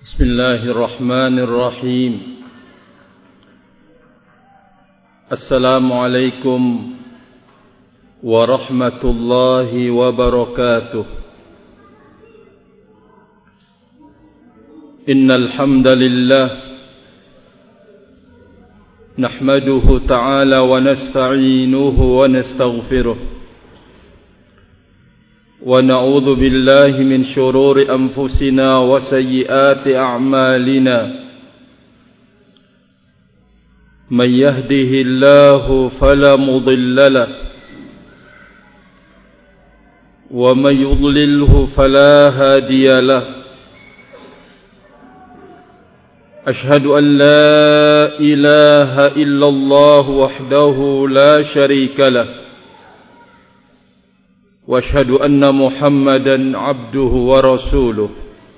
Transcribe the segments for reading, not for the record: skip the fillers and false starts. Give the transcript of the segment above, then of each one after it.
بسم الله الرحمن الرحيم السلام عليكم ورحمة الله وبركاته إن الحمد لله نحمده تعالى ونستعينه ونستغفره ونعوذ بالله من شرور أنفسنا وسيئات أعمالنا من يهده الله فلا مضل له ومن يضلله فلا هادي له أشهد أن لا إله إلا الله وحده لا شريك له واشهد أن محمدا عبده ورسوله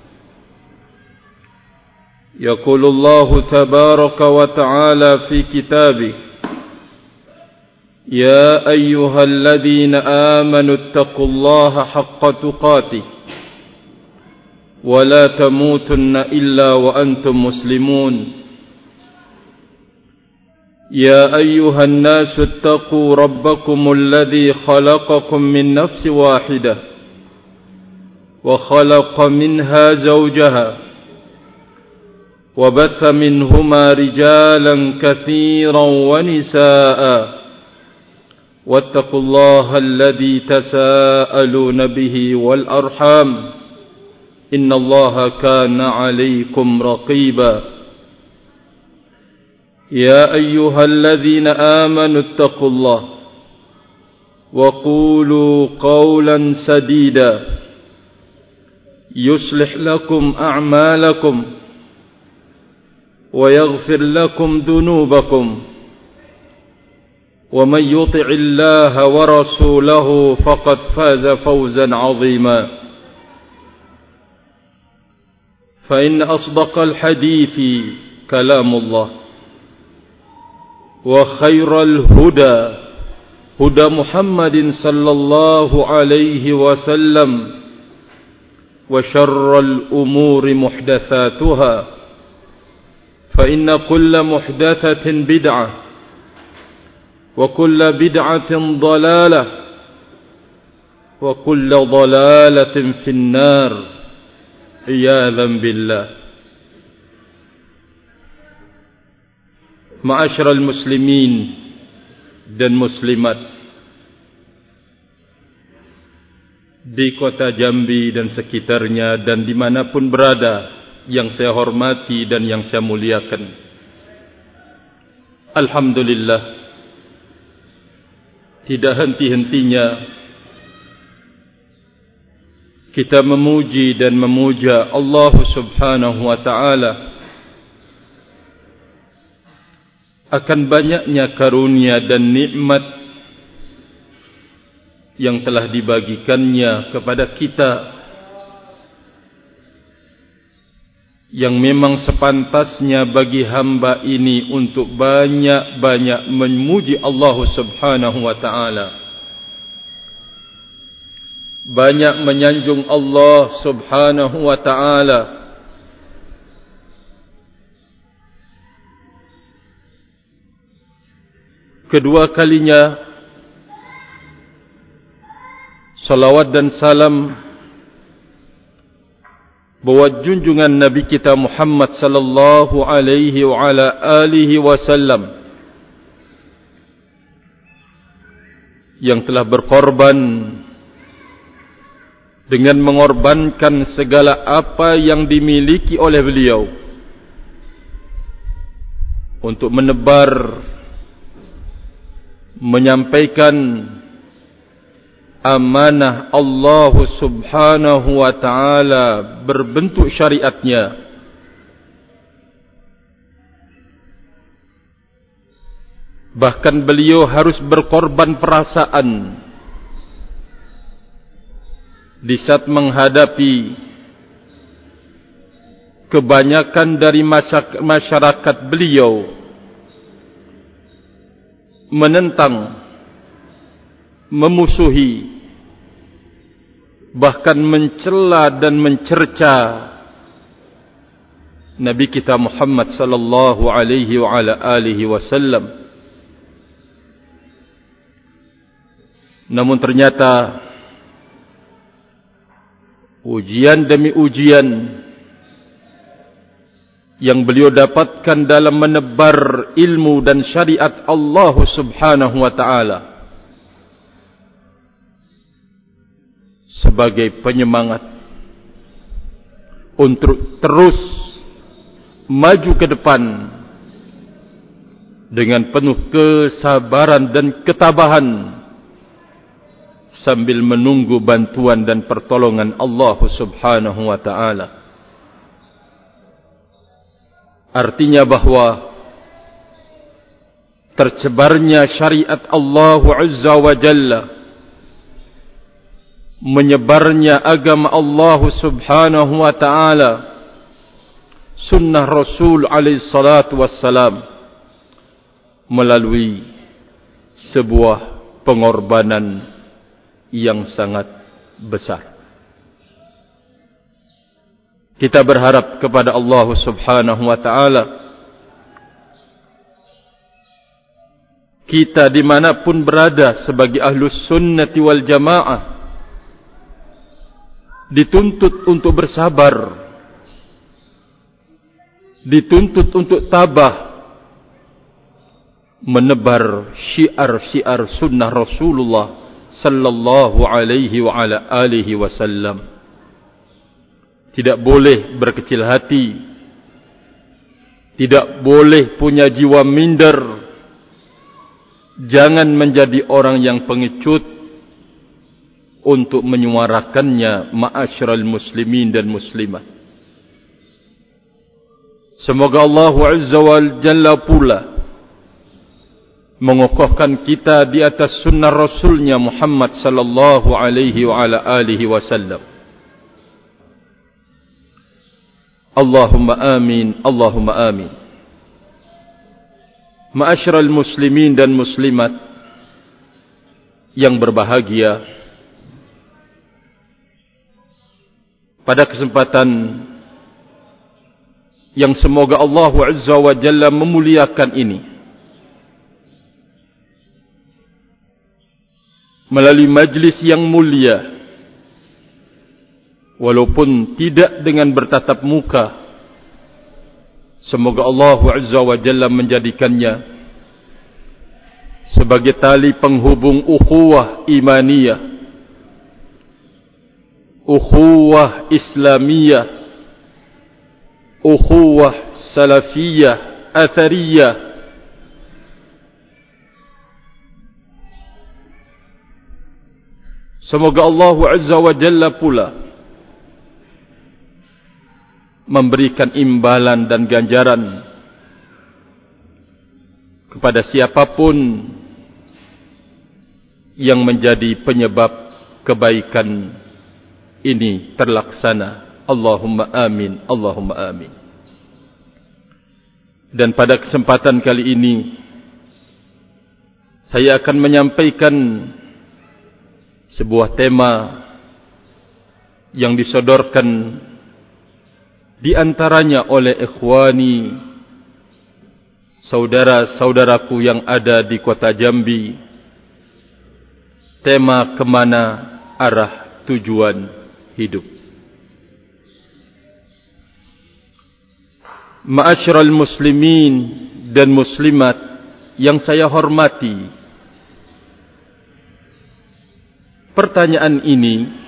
يقول الله تبارك وتعالى في كتابه يا أيها الذين آمنوا اتقوا الله حق تقاته ولا تموتن إلا وأنتم مسلمون يا أيها الناس اتقوا ربكم الذي خلقكم من نفس واحدة وخلق منها زوجها وبث منهما رجالا كثيرا ونساء واتقوا الله الذي تساءلون به والأرحام إن الله كان عليكم رقيبا يا أيها الذين آمنوا اتقوا الله وقولوا قولا سديدا يصلح لكم أعمالكم ويغفر لكم ذنوبكم ومن يطع الله ورسوله فقد فاز فوزا عظيما فإن أصدق الحديث كلام الله وخير الهدى هدى محمد صلى الله عليه وسلم وشر الأمور محدثاتها فإن كل محدثة بدعة وكل بدعة ضلالة وكل ضلالة في النار عياذا بالله. Ma'asyiral muslimin dan muslimat di kota Jambi dan sekitarnya dan dimanapun berada yang saya hormati dan yang saya muliakan. Alhamdulillah, tidak henti-hentinya kita memuji dan memuja Allah Subhanahu wa ta'ala akan banyaknya karunia dan nikmat yang telah dibagikannya kepada kita, yang memang sepantasnya bagi hamba ini untuk banyak-banyak memuji Allah Subhanahu wa ta'ala, banyak menyanjung Allah Subhanahu wa ta'ala. Kedua kalinya salawat dan salam buat junjungan Nabi kita Muhammad sallallahu alaihi wa ala alihi wasallam yang telah berkorban dengan mengorbankan segala apa yang dimiliki oleh beliau untuk menebar, menyampaikan amanah Allah Subhanahu wa ta'ala berbentuk syariatnya. Bahkan beliau harus berkorban perasaan di saat menghadapi kebanyakan dari masyarakat beliau menentang, memusuhi, bahkan mencela dan mencerca Nabi kita Muhammad sallallahu alaihi wa ala alihi wasallam. Namun ternyata ujian demi ujian yang beliau dapatkan dalam menebar ilmu dan syariat Allah Subhanahu wa taala sebagai penyemangat untuk terus maju ke depan dengan penuh kesabaran dan ketabahan sambil menunggu bantuan dan pertolongan Allah Subhanahu wa taala. Artinya bahwa tersebarnya syariat Allah Azza wa Jalla, menyebarnya agama Allah Subhanahu wa taala, sunnah Rasul alaihi salatu wassalam, melalui sebuah pengorbanan yang sangat besar. Kita berharap kepada Allah Subhanahu wa taala, kita dimanapun berada sebagai ahlus sunnati wal jamaah dituntut untuk bersabar, dituntut untuk tabah menebar syiar-syiar sunnah Rasulullah sallallahu alaihi wa ala alihi wasallam. Tidak boleh berkecil hati, tidak boleh punya jiwa minder, jangan menjadi orang yang pengecut untuk menyuarakannya ma'asyiral muslimin dan muslimat. Semoga Allah Azza wa Jalla pula mengokohkan kita di atas sunnah Rasulnya Muhammad sallallahu alaihi wa ala alihi wasallam. Allahumma amin, Allahumma amin. Ma'asyiral muslimin dan muslimat yang berbahagia, pada kesempatan yang semoga Allah Azza wa Jalla memuliakan ini, melalui majlis yang mulia, walaupun tidak dengan bertatap muka, semoga Allah Azza wa Jalla menjadikannya sebagai tali penghubung ukhuwah imaniyah, ukhuwah islamiyah, ukhuwah salafiyah, athariyah, semoga Allah Azza wa Jalla pula memberikan imbalan dan ganjaran kepada siapapun yang menjadi penyebab kebaikan ini terlaksana. Allahumma amin, Allahumma amin. Dan pada kesempatan kali ini saya akan menyampaikan sebuah tema yang disodorkan di antaranya oleh ikhwani, saudara-saudaraku yang ada di kota Jambi. Tema kemana arah tujuan hidup. Ma'asyiral muslimin dan muslimat yang saya hormati, pertanyaan ini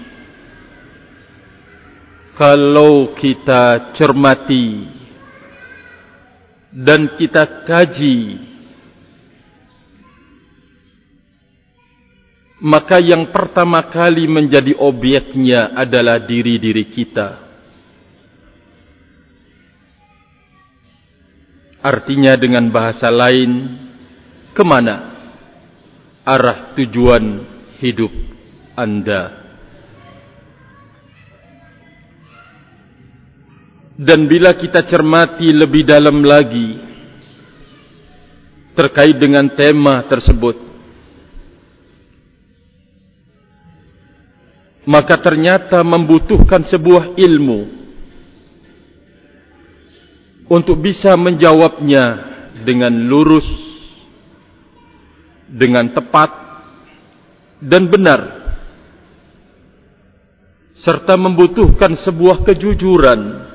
kalau kita cermati dan kita kaji, maka yang pertama kali menjadi objeknya adalah diri-diri kita. Artinya dengan bahasa lain, kemana arah tujuan hidup Anda? Dan bila kita cermati lebih dalam lagi terkait dengan tema tersebut, maka ternyata membutuhkan sebuah ilmu untuk bisa menjawabnya dengan lurus, dengan tepat dan benar, serta membutuhkan sebuah kejujuran.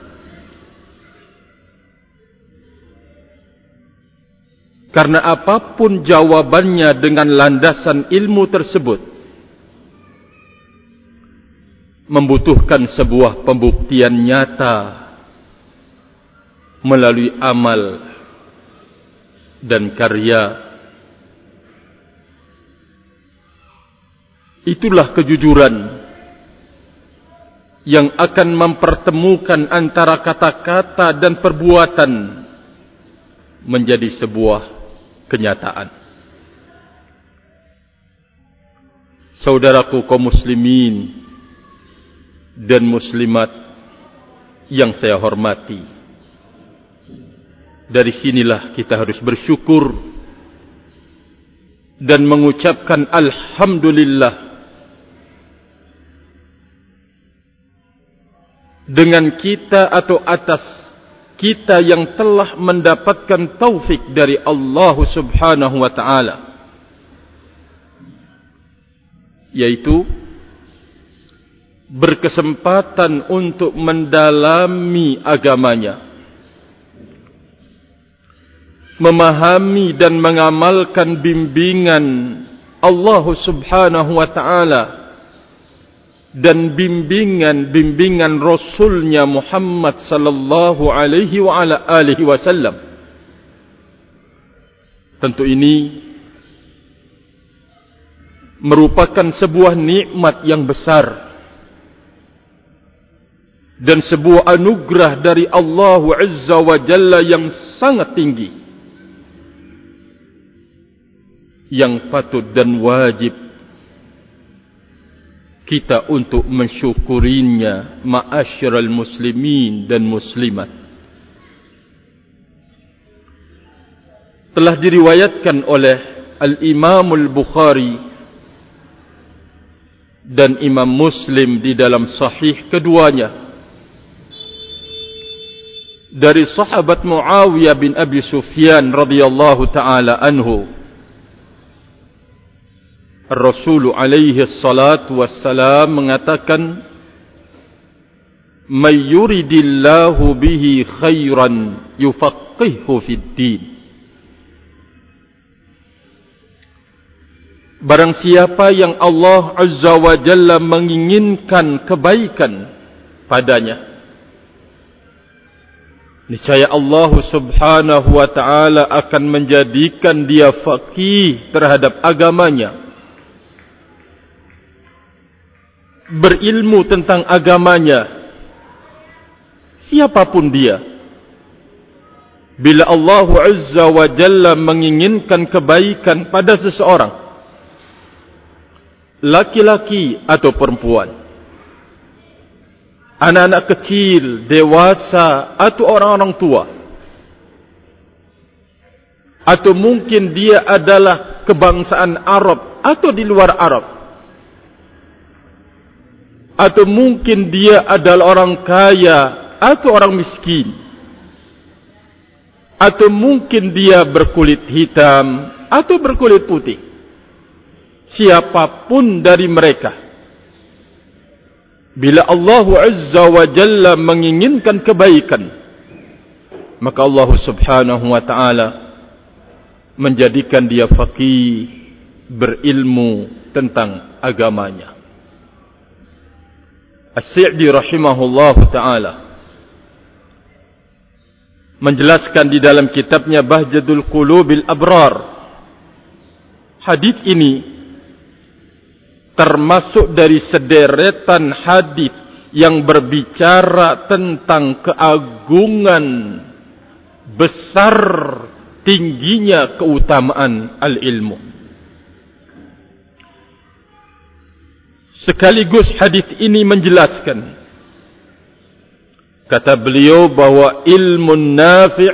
Karena apapun jawabannya dengan landasan ilmu tersebut membutuhkan sebuah pembuktian nyata melalui amal dan karya. Itulah kejujuran yang akan mempertemukan antara kata-kata dan perbuatan menjadi sebuah kenyataan. Saudaraku kaum muslimin dan muslimat yang saya hormati, dari sinilah kita harus bersyukur dan mengucapkan alhamdulillah dengan kita atau atas kita yang telah mendapatkan taufik dari Allah Subhanahu wa ta'ala, yaitu berkesempatan untuk mendalami agamanya, memahami dan mengamalkan bimbingan Allah Subhanahu wa ta'ala dan bimbingan Rasulnya Muhammad sallallahu alaihi wa ala alihi wasallam. Tentu ini merupakan sebuah nikmat yang besar dan sebuah anugerah dari Allah Azza wa Jalla yang sangat tinggi, yang patut dan wajib kita untuk mensyukurinya, ma'asyiral muslimin dan muslimat. Telah diriwayatkan oleh Al-Imam Al-Bukhari dan Imam Muslim di dalam sahih keduanya dari sahabat Muawiyah bin Abi Sufyan radhiyallahu taala anhu, Rasul alaihi salatu wassalam mengatakan, "May yuridillahu bihi khairan yufaqqihhu fid din." Barang siapa yang Allah Azza wa Jalla menginginkan kebaikan padanya, niscaya Allah Subhanahu wa ta'ala akan menjadikan dia faqih terhadap agamanya, berilmu tentang agamanya, siapapun dia. Bila Allah Azza wa Jalla menginginkan kebaikan pada seseorang, laki-laki atau perempuan, anak-anak kecil, dewasa atau orang-orang tua, atau mungkin dia adalah kebangsaan Arab atau di luar Arab, atau mungkin dia adalah orang kaya atau orang miskin, atau mungkin dia berkulit hitam atau berkulit putih. Siapapun dari mereka, bila Allah Azza wa Jalla menginginkan kebaikan, maka Allah Subhanahu wa ta'ala menjadikan dia faqih, berilmu tentang agamanya. As-Sa'di rahimahullahu ta'ala menjelaskan di dalam kitabnya Bahjadul Qulubil Abrar, hadis ini termasuk dari sederetan hadis yang berbicara tentang keagungan besar tingginya keutamaan al-ilmu. Sekaligus hadis ini menjelaskan, kata beliau, bahwa ilmu nafi',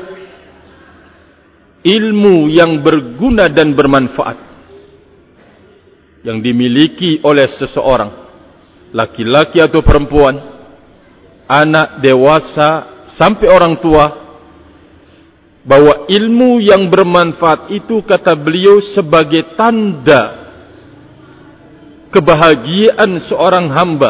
ilmu yang berguna dan bermanfaat, yang dimiliki oleh seseorang, laki-laki atau perempuan, anak, dewasa, sampai orang tua, bahwa ilmu yang bermanfaat itu, kata beliau, sebagai tanda kebahagiaan seorang hamba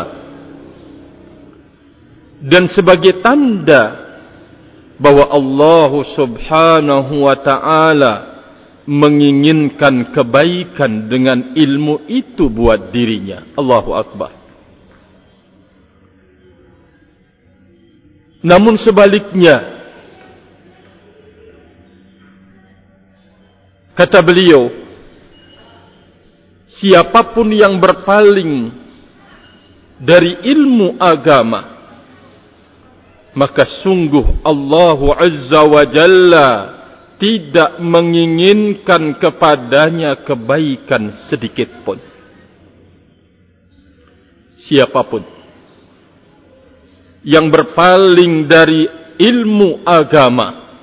dan sebagai tanda bahwa Allah Subhanahu wa ta'ala menginginkan kebaikan dengan ilmu itu buat dirinya. Allahu Akbar. Namun sebaliknya, kata beliau, siapapun yang berpaling dari ilmu agama, maka sungguh Allah Azza wa Jalla tidak menginginkan kepadanya kebaikan sedikit pun. Siapapun yang berpaling dari ilmu agama,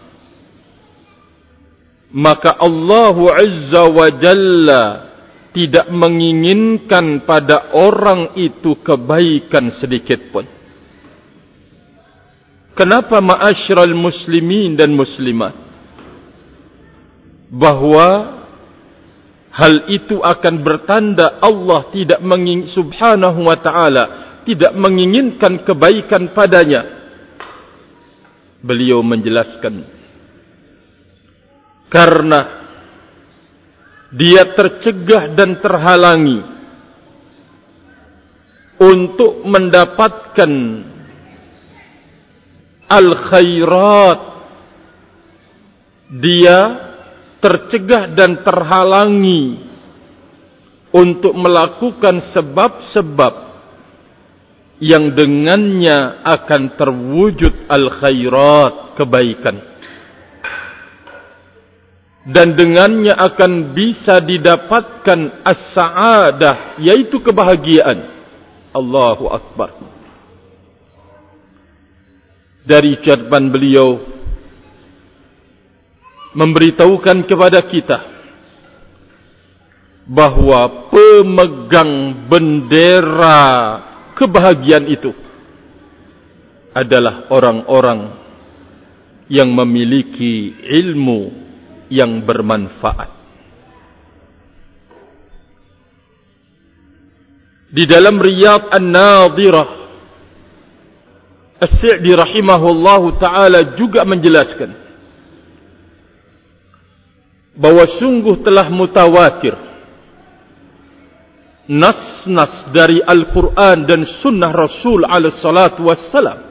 maka Allah Azza wa Jalla tidak menginginkan pada orang itu kebaikan sedikit pun. Kenapa ma'asyiral muslimin dan muslimat? Bahwa hal itu akan bertanda Allah tidak subhanahu wa ta'ala tidak menginginkan kebaikan padanya. Beliau menjelaskan, karena dia tercegah dan terhalangi untuk mendapatkan al-khairat. Dia tercegah dan terhalangi untuk melakukan sebab-sebab yang dengannya akan terwujud al-khairat, kebaikan, dan dengannya akan bisa didapatkan as-sa'adah, yaitu kebahagiaan. Allahu Akbar. Dari ucapan beliau memberitahukan kepada kita bahwa pemegang bendera kebahagiaan itu adalah orang-orang yang memiliki ilmu yang bermanfaat. Di dalam Riyadh An-Nadhirah, As-Sa'di rahimahullahu ta'ala juga menjelaskan bahwa sungguh telah mutawatir nas-nas dari Al-Quran dan Sunnah Rasul alaihi salatu wassalam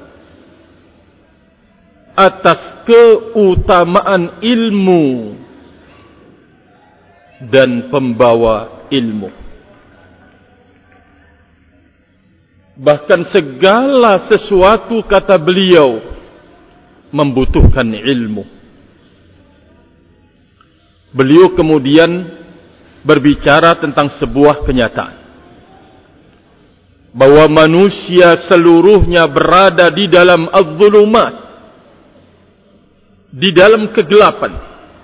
atas keutamaan ilmu dan pembawa ilmu. Bahkan segala sesuatu, kata beliau, membutuhkan ilmu. Beliau kemudian berbicara tentang sebuah kenyataan, bahwa manusia seluruhnya berada di dalam az-zulumat, di dalam kegelapan,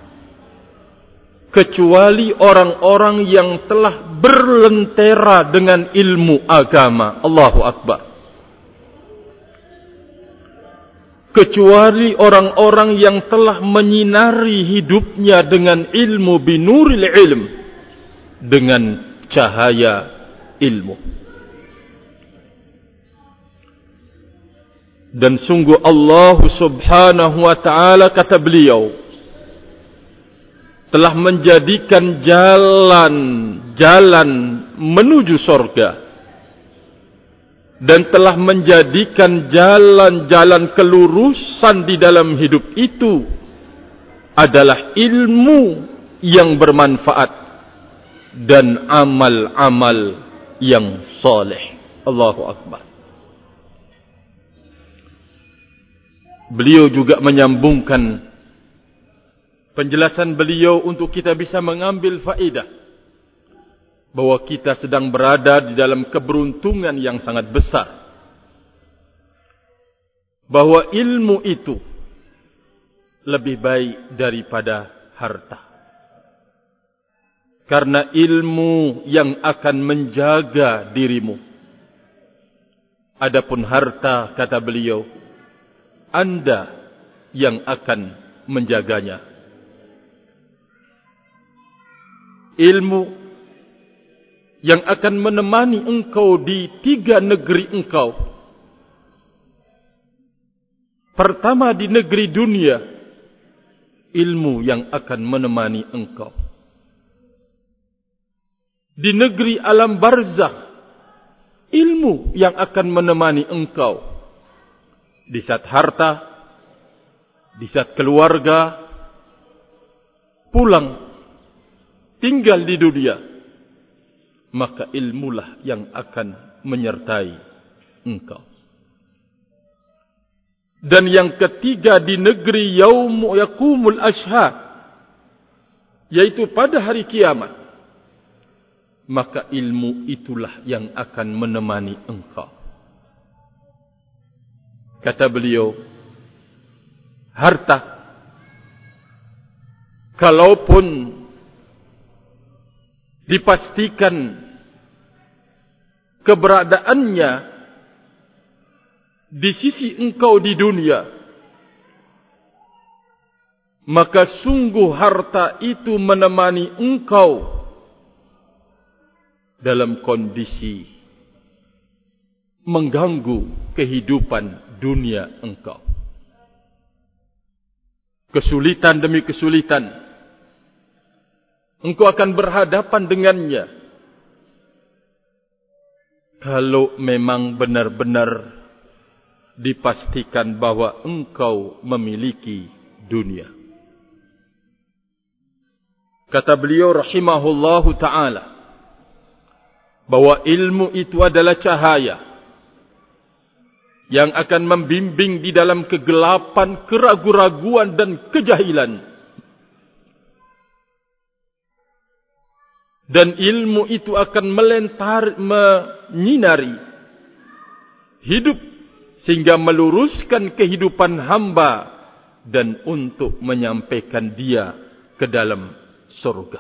kecuali orang-orang yang telah berlentera dengan ilmu agama. Allahu Akbar. Kecuali orang-orang yang telah menyinari hidupnya dengan ilmu, binuril ilm, dengan cahaya ilmu. Dan sungguh Allah Subhanahu wa ta'ala, kata beliau, telah menjadikan jalan menuju surga, dan telah menjadikan jalan-jalan kelurusan di dalam hidup itu adalah ilmu yang bermanfaat dan amal-amal yang saleh. Allahu Akbar. Beliau juga menyambungkan penjelasan beliau untuk kita bisa mengambil faedah bahwa kita sedang berada di dalam keberuntungan yang sangat besar, bahwa ilmu itu lebih baik daripada harta, karena ilmu yang akan menjaga dirimu. Adapun harta, kata beliau, Anda yang akan menjaganya. Ilmu yang akan menemani engkau di 3 negeri engkau. Pertama, di negeri dunia, ilmu yang akan menemani engkau. Di negeri alam barzakh, ilmu yang akan menemani engkau. Di saat harta, di saat keluarga, pulang, tinggal di dunia, maka ilmulah yang akan menyertai engkau. Dan yang ketiga, di negeri yaum yakumul ashhad, yaitu pada hari kiamat, maka ilmu itulah yang akan menemani engkau. Kata beliau, harta, kalaupun dipastikan keberadaannya di sisi engkau di dunia, maka sungguh harta itu menemani engkau dalam kondisi mengganggu kehidupan dunia engkau. Kesulitan demi kesulitan engkau akan berhadapan dengannya. Kalau memang benar-benar dipastikan bahwa engkau memiliki dunia. Kata beliau rahimahullahu ta'ala, bahwa ilmu itu adalah cahaya yang akan membimbing di dalam kegelapan, keraguan-raguan dan kejahilan. Dan ilmu itu akan menyinari hidup sehingga meluruskan kehidupan hamba dan untuk menyampaikan dia ke dalam surga.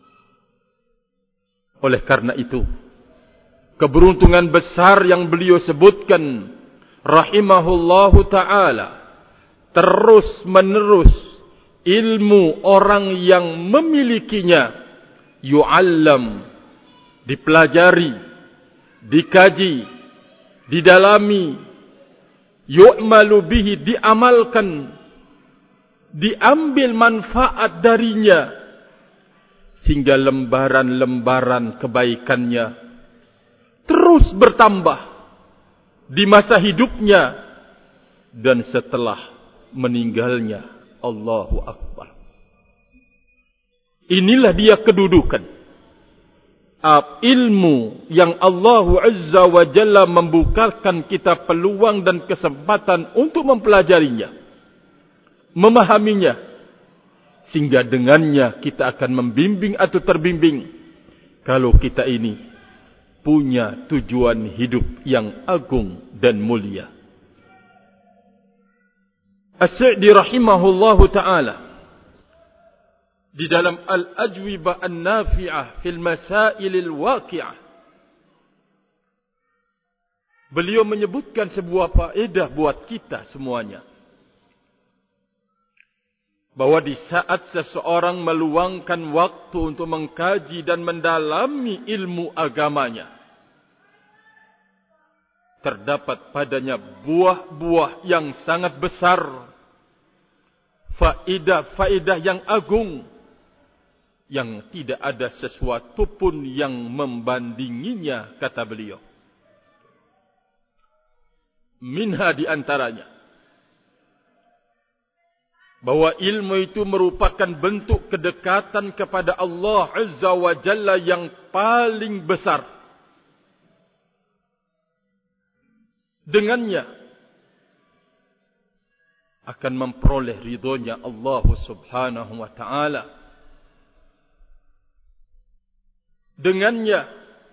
Oleh karena itu, keberuntungan besar yang beliau sebutkan rahimahullahu ta'ala, terus menerus ilmu orang yang memilikinya yu'allam, dipelajari, dikaji, didalami, yu'malu bihi, diamalkan, diambil manfaat darinya, sehingga lembaran-lembaran kebaikannya terus bertambah di masa hidupnya dan setelah meninggalnya. Allahu Akbar. Inilah dia kedudukan ilmu yang Allah Azza wa Jalla membukakan kita peluang dan kesempatan untuk mempelajarinya, memahaminya, sehingga dengannya kita akan membimbing atau terbimbing kalau kita ini punya tujuan hidup yang agung dan mulia. As-Sa'di rahimahullahu ta'ala di dalam Al-Ajwibah An-Nafi'ah fil Masailil Waqi'ah, beliau menyebutkan sebuah faedah buat kita semuanya, bahwa di saat seseorang meluangkan waktu untuk mengkaji dan mendalami ilmu agamanya, terdapat padanya buah-buah yang sangat besar, faedah-faedah yang agung, yang tidak ada sesuatu pun yang membandinginya, kata beliau. Minha, di antaranya, bahwa ilmu itu merupakan bentuk kedekatan kepada Allah Azza wa Jalla yang paling besar. Dengannya akan memperoleh ridhonya Allah Subhanahu wa ta'ala. Dengannya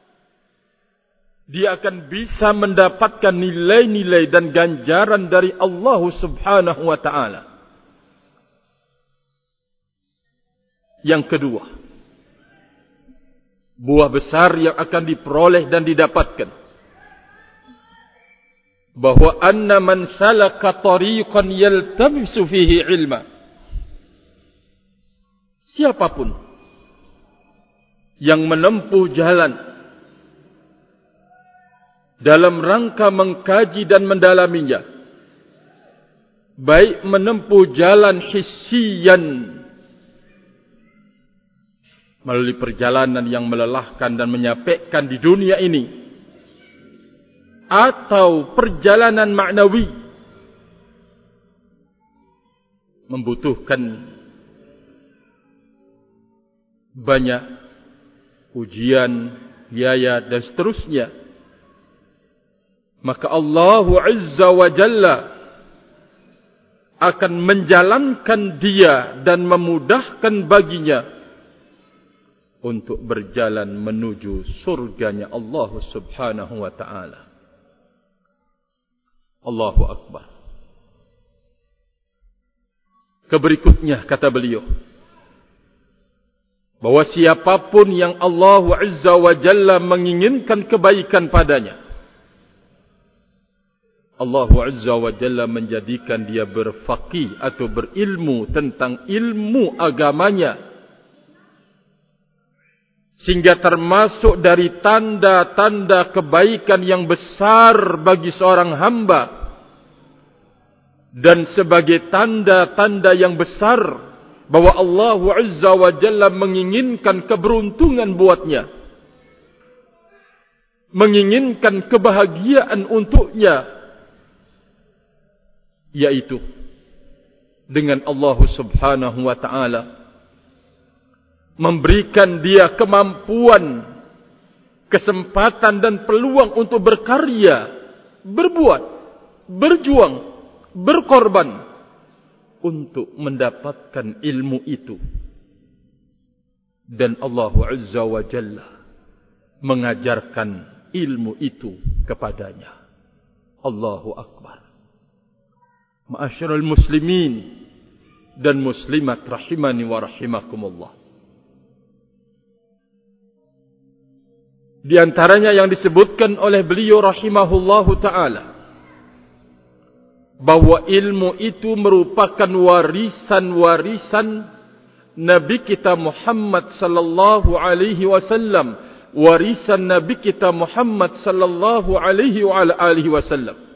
dia akan bisa mendapatkan nilai-nilai dan ganjaran dari Allah Subhanahu wa ta'ala. Yang kedua, buah besar yang akan diperoleh dan didapatkan, bahwa anna man salaka tariqan yaltamisu fihi ilma, siapapun yang menempuh jalan dalam rangka mengkaji dan mendalaminya, baik menempuh jalan hissiyan melalui perjalanan yang melelahkan dan menyapekkan di dunia ini, atau perjalanan maknawi membutuhkan banyak ujian, biaya dan seterusnya, maka Allah Azza wa Jalla akan menjalankan dia dan memudahkan baginya untuk berjalan menuju surganya Allah Subhanahu wa ta'ala. Allahu Akbar. Keberikutnya kata beliau, bahwa siapapun yang Allah Azza wa Jalla menginginkan kebaikan padanya, Allah Azza wa Jalla menjadikan dia berfaqih atau berilmu tentang ilmu agamanya, sehingga termasuk dari tanda-tanda kebaikan yang besar bagi seorang hamba, dan sebagai tanda-tanda yang besar bahwa Allah Azza wa Jalla menginginkan keberuntungan buatnya, menginginkan kebahagiaan untuknya, yaitu dengan Allah Subhanahu wa ta'ala memberikan dia kemampuan, kesempatan dan peluang untuk berkarya, berbuat, berjuang, berkorban untuk mendapatkan ilmu itu. Dan Allah Azza wa Jalla mengajarkan ilmu itu kepadanya. Allahu Akbar. Ma'asyiral muslimin dan muslimat rahimani wa rahimakumullah. Di antaranya yang disebutkan oleh beliau rahimahullahu ta'ala, bahwa ilmu itu merupakan warisan-warisan Nabi kita Muhammad sallallahu alaihi wasallam, warisan Nabi kita Muhammad sallallahu alaihi wa alihi wasallam.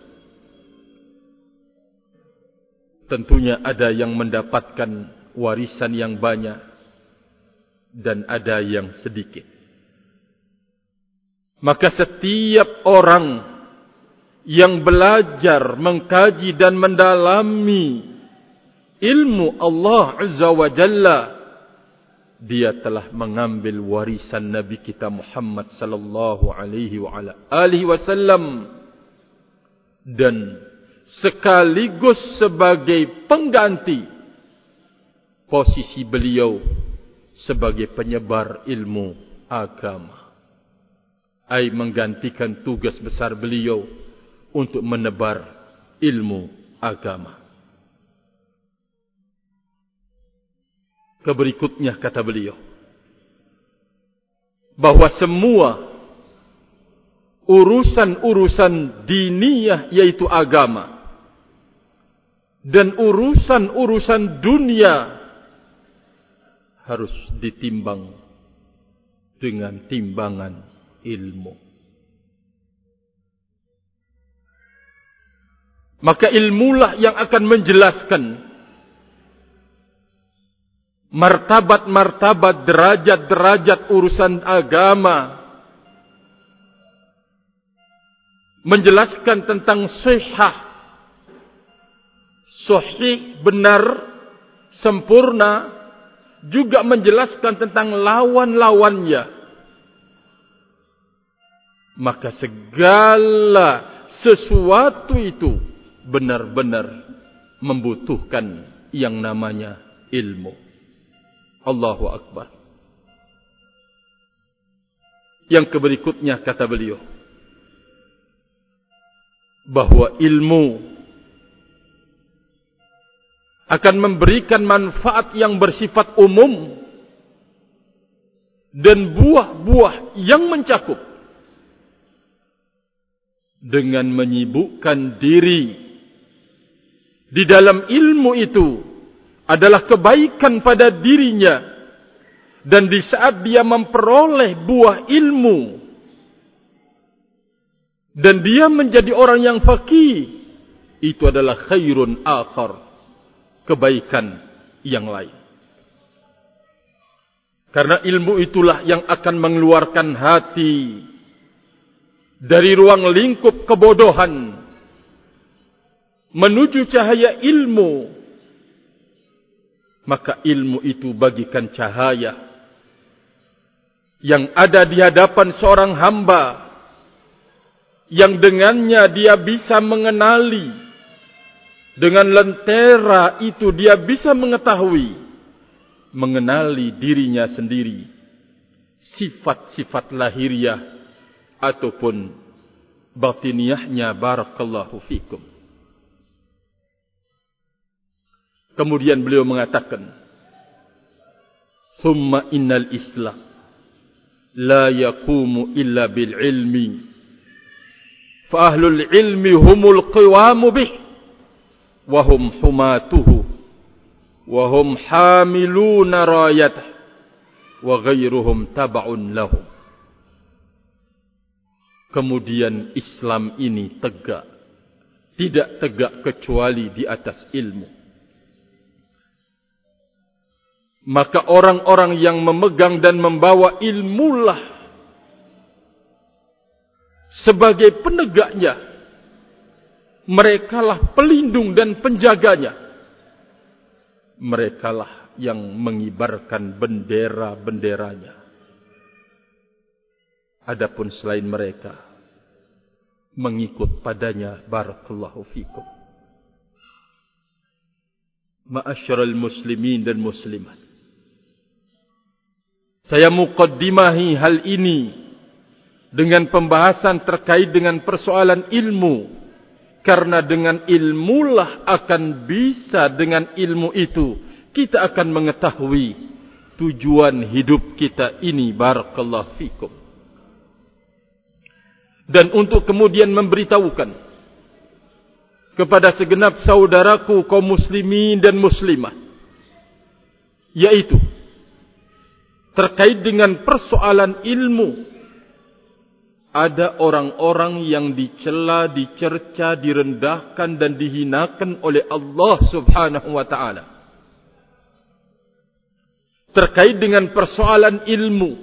Tentunya ada yang mendapatkan warisan yang banyak dan ada yang sedikit. Maka setiap orang yang belajar, mengkaji dan mendalami ilmu Allah Azza wa Jalla, dia telah mengambil warisan Nabi kita Muhammad sallallahu alaihi wa alihi wasallam, dan sekaligus sebagai pengganti posisi beliau sebagai penyebar ilmu agama, ai menggantikan tugas besar beliau untuk menebar ilmu agama. Keberikutnya kata beliau, bahwa semua urusan-urusan diniyah yaitu agama, dan urusan-urusan dunia harus ditimbang dengan timbangan ilmu. Maka ilmulah yang akan menjelaskan martabat-martabat, derajat-derajat urusan agama, menjelaskan tentang sahih, benar, sempurna, juga menjelaskan tentang lawan-lawannya. Maka segala sesuatu itu benar-benar membutuhkan yang namanya ilmu. Allahu Akbar. Yang berikutnya kata beliau, bahwa ilmu akan memberikan manfaat yang bersifat umum dan buah-buah yang mencakup, dengan menyibukkan diri di dalam ilmu itu adalah kebaikan pada dirinya Dan di saat dia memperoleh buah ilmu dan dia menjadi orang yang faqih, itu adalah khairun akhar, kebaikan yang lain. Karena ilmu itulah yang akan mengeluarkan hati dari ruang lingkup kebodohan menuju cahaya ilmu. Maka ilmu itu bagikan cahaya yang ada di hadapan seorang hamba, yang dengannya dia bisa mengenali, dengan lentera itu dia bisa mengetahui, mengenali dirinya sendiri, sifat-sifat lahiriah ataupun batiniahnya. Barakallahu fikum. Kemudian beliau mengatakan, "Summa innal Islam la yaqumu illa bil ilmi, fa ahlul ilmi humul qiwamu bih, wa hum humatuhu, wa hum hamiluna rayatah, wa ghairuhum tab'un lahum." Kemudian Islam ini tegak, tidak tegak kecuali di atas ilmu. Maka orang-orang yang memegang dan membawa ilmulah sebagai penegaknya. Merekalah pelindung dan penjaganya. Merekalah yang mengibarkan bendera-benderanya. Adapun selain mereka, mengikut padanya. Barakallahu fikum. Ma'asyiral muslimin dan muslimat, saya muqaddimahi hal ini dengan pembahasan terkait dengan persoalan ilmu. Karena dengan ilmulah akan bisa, dengan ilmu itu kita akan mengetahui tujuan hidup kita ini. Barakallahu fikum. Dan untuk kemudian memberitahukan kepada segenap saudaraku kaum muslimin dan muslimah, yaitu terkait dengan persoalan ilmu, ada orang-orang yang dicela, dicerca, direndahkan dan dihinakan oleh Allah Subhanahu wa taala terkait dengan persoalan ilmu.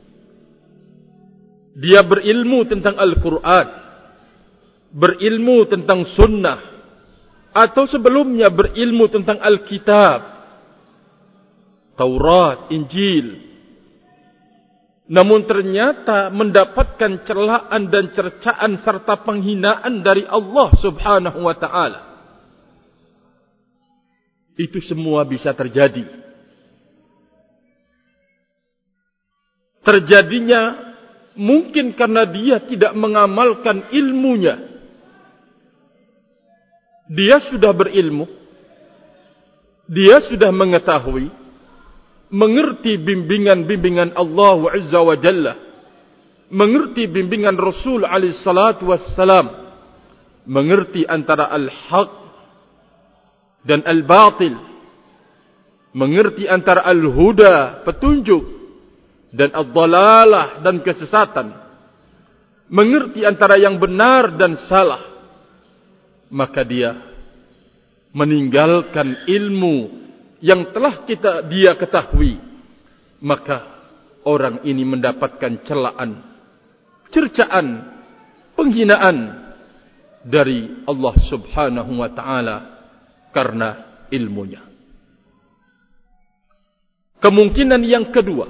Dia berilmu tentang Al-Quran, berilmu tentang sunnah, atau sebelumnya berilmu tentang Alkitab, Taurat, Injil. Namun ternyata mendapatkan celaan dan cercaan serta penghinaan dari Allah Subhanahu wa taala. Itu semua bisa terjadi. Terjadinya mungkin karena dia tidak mengamalkan ilmunya. Dia sudah berilmu, dia sudah mengetahui, mengerti bimbingan-bimbingan Allah Azza wa Jalla, mengerti bimbingan Rasul alaihi salatu wassalam, mengerti antara al-haq dan al-batil, mengerti antara al-huda, petunjuk, dan ad-dalalah dan kesesatan, mengerti antara yang benar dan salah. Maka dia meninggalkan ilmu yang telah dia ketahui. Maka orang ini mendapatkan celaan, cercaan, penghinaan dari Allah Subhanahu wa taala karena ilmunya. Kemungkinan yang kedua,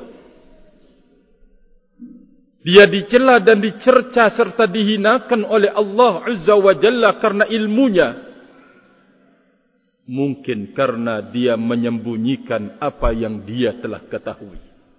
dia dicela dan dicerca serta dihinakan oleh Allah Azza wa Jalla karena ilmunya. Mungkin karena dia menyembunyikan apa yang dia telah ketahui.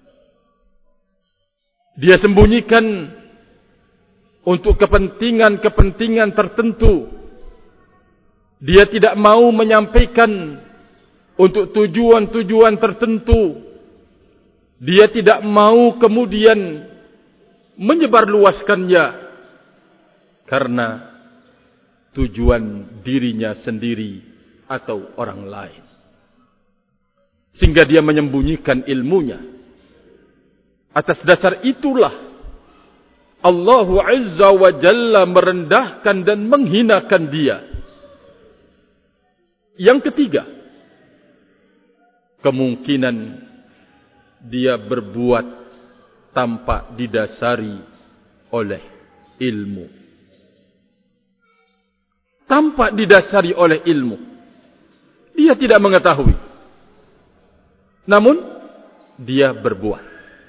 Dia sembunyikan untuk kepentingan-kepentingan tertentu. Dia tidak mau menyampaikan untuk tujuan-tujuan tertentu. Dia tidak mau kemudian menyebarluaskannya karena tujuan dirinya sendiri atau orang lain. Sehingga dia menyembunyikan ilmunya. Atas dasar itulah Allah Azza wa Jalla merendahkan dan menghinakan dia. Yang ketiga, kemungkinan dia berbuat tanpa didasari oleh ilmu. Tanpa didasari oleh ilmu. Dia tidak mengetahui. Namun, dia berbuat.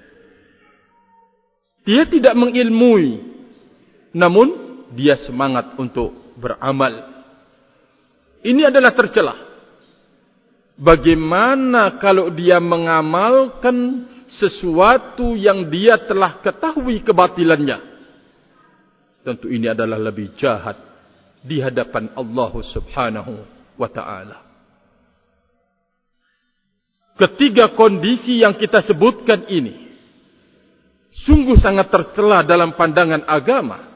Dia tidak mengilmui, namun dia semangat untuk beramal. Ini adalah tercelah. Bagaimana kalau dia mengamalkan sesuatu yang dia telah ketahui kebatilannya? Tentu ini adalah lebih jahat di hadapan Allah Subhanahu wa ta'ala. Ketiga kondisi yang kita sebutkan ini sungguh sangat tercela dalam pandangan agama.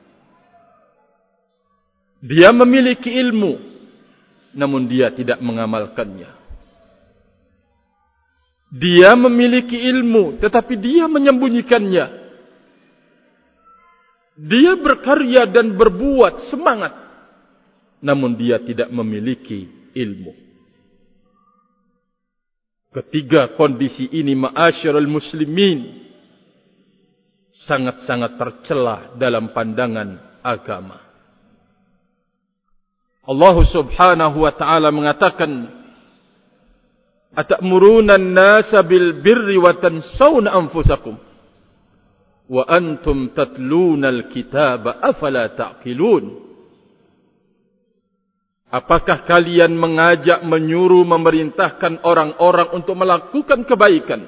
Dia memiliki ilmu, namun dia tidak mengamalkannya. Dia memiliki ilmu, tetapi dia menyembunyikannya. Dia berkarya dan berbuat semangat, namun dia tidak memiliki ilmu. Ketiga kondisi ini, ma'asyiral muslimin, sangat-sangat tercela dalam pandangan agama. Allah Subhanahu wa ta'ala mengatakan, "Atamuruna an-nasa bil birri wa tansawna anfusakum wa antum tatluna al-kitaba afala ta'qilun." Apakah kalian mengajak, menyuruh, memerintahkan orang-orang untuk melakukan kebaikan,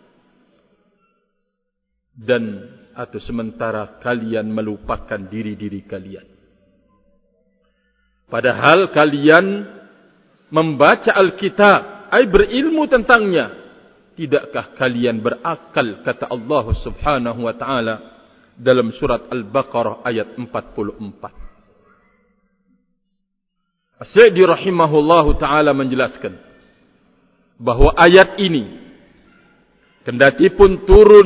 dan atau sementara kalian melupakan diri-diri kalian? Padahal kalian membaca Alkitab, berilmu tentangnya. Tidakkah kalian berakal, kata Allah Subhanahu wa ta'ala dalam surat Al-Baqarah ayat 44. As-Sa'di rahimahullahu ta'ala menjelaskan bahwa ayat ini kendati pun turun,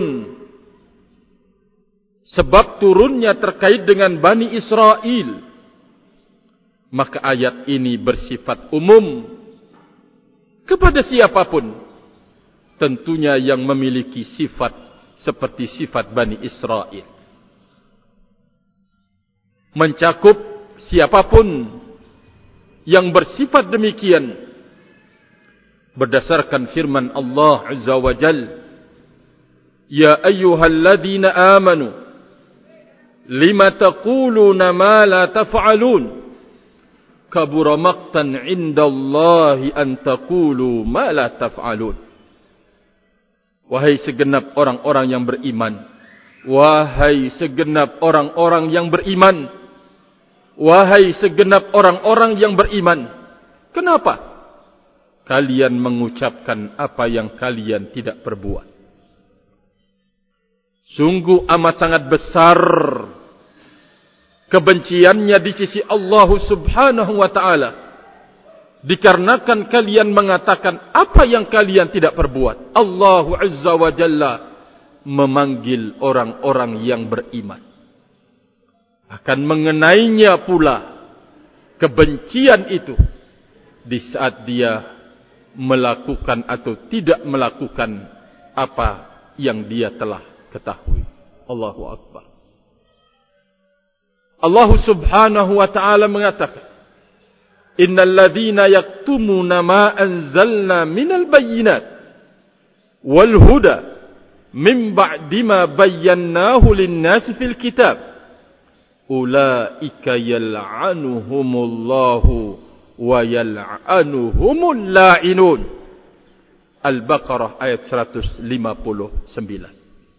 sebab turunnya terkait dengan Bani Israel, maka ayat ini bersifat umum kepada siapapun, tentunya yang memiliki sifat seperti sifat Bani Israel. Mencakup siapapun yang bersifat demikian, berdasarkan firman Allah Azza wa Jalla, "Ya ayyuhalladzina amanu lima taquluna ma la taf'alun kabura maqtan 'indallahi an taqulu ma la taf'alun." Wahai segenap orang-orang yang beriman, wahai segenap orang-orang yang beriman, wahai segenap orang-orang yang beriman, kenapa kalian mengucapkan apa yang kalian tidak perbuat? Sungguh amat sangat besar kebenciannya di sisi Allah Subhanahu wa ta'ala, dikarenakan kalian mengatakan apa yang kalian tidak perbuat. Allah Azza wa Jalla memanggil orang-orang yang beriman, akan mengenainya pula kebencian itu di saat dia melakukan atau tidak melakukan apa yang dia telah ketahui. Allahu Akbar. Allah Subhanahu wa ta'ala mengatakan, "Innal ladzina yaktumuna ma anzalna minal bayyinat wal huda min ba'di ma bayyanahu lin-nasi fil kitab ulaika yal'anuhumullahu wa yal'anuhumul la'inun." Al-Baqarah ayat 159.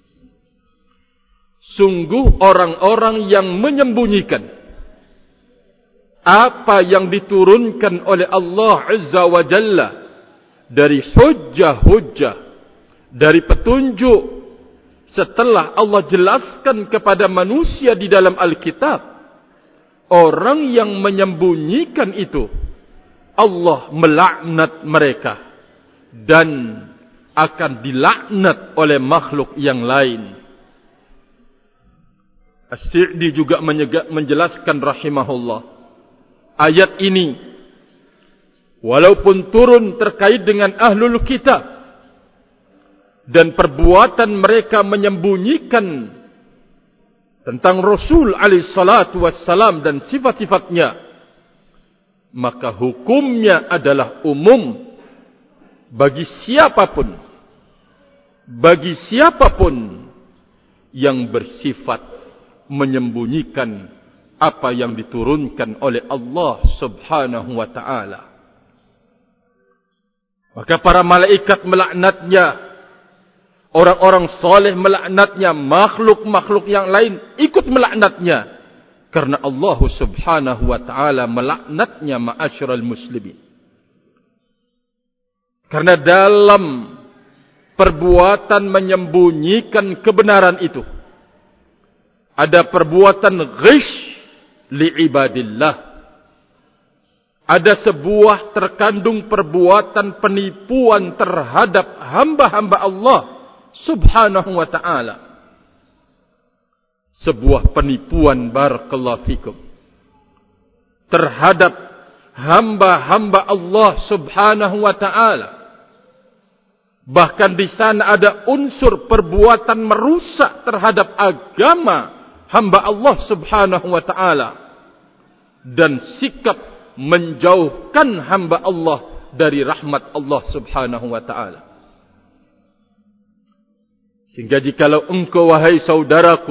Sungguh orang-orang yang menyembunyikan apa yang diturunkan oleh Allah Azza wa Jalla dari hujjah-hujjah, dari petunjuk, setelah Allah jelaskan kepada manusia di dalam Alkitab, orang yang menyembunyikan itu, Allah melaknat mereka dan akan dilaknat oleh makhluk yang lain. As-Sa'di juga menjelaskan rahimahullah, ayat ini walaupun turun terkait dengan ahlul kitab dan perbuatan mereka menyembunyikan tentang Rasul alaihi salatu wassalam dan sifat-sifatnya, maka hukumnya adalah umum bagi siapapun yang bersifat menyembunyikan apa yang diturunkan oleh Allah Subhanahu wa ta'ala. Maka para malaikat melaknatnya, orang-orang soleh melaknatnya, makhluk-makhluk yang lain ikut melaknatnya, karena Allah Subhanahu wa ta'ala melaknatnya, ma'asyiral muslimin. Karena dalam perbuatan menyembunyikan kebenaran itu ada perbuatan ghish li'ibadillah. Ada sebuah terkandung perbuatan penipuan terhadap hamba-hamba Allah Subhanahu wa ta'ala. Sebuah penipuan, barakallahu fikum, terhadap hamba-hamba Allah Subhanahu wa ta'ala. Bahkan di sana ada unsur perbuatan merusak terhadap agama hamba Allah Subhanahu wa ta'ala, dan sikap menjauhkan hamba Allah dari rahmat Allah Subhanahu wa ta'ala. Sehingga jikalau engkau, wahai saudaraku,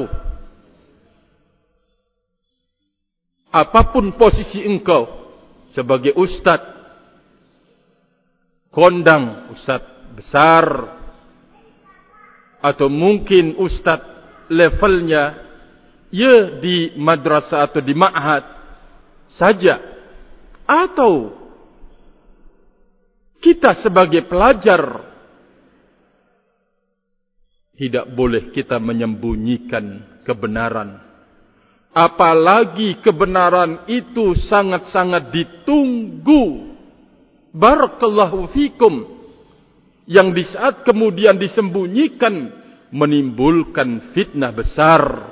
apapun posisi engkau, sebagai ustaz, kondang, ustaz besar, atau mungkin ustaz levelnya ya di madrasah atau di ma'had saja, atau kita sebagai pelajar, tidak boleh kita menyembunyikan kebenaran. Apalagi kebenaran itu sangat-sangat ditunggu, barakallahu fikum, yang di saat kemudian disembunyikan menimbulkan fitnah besar.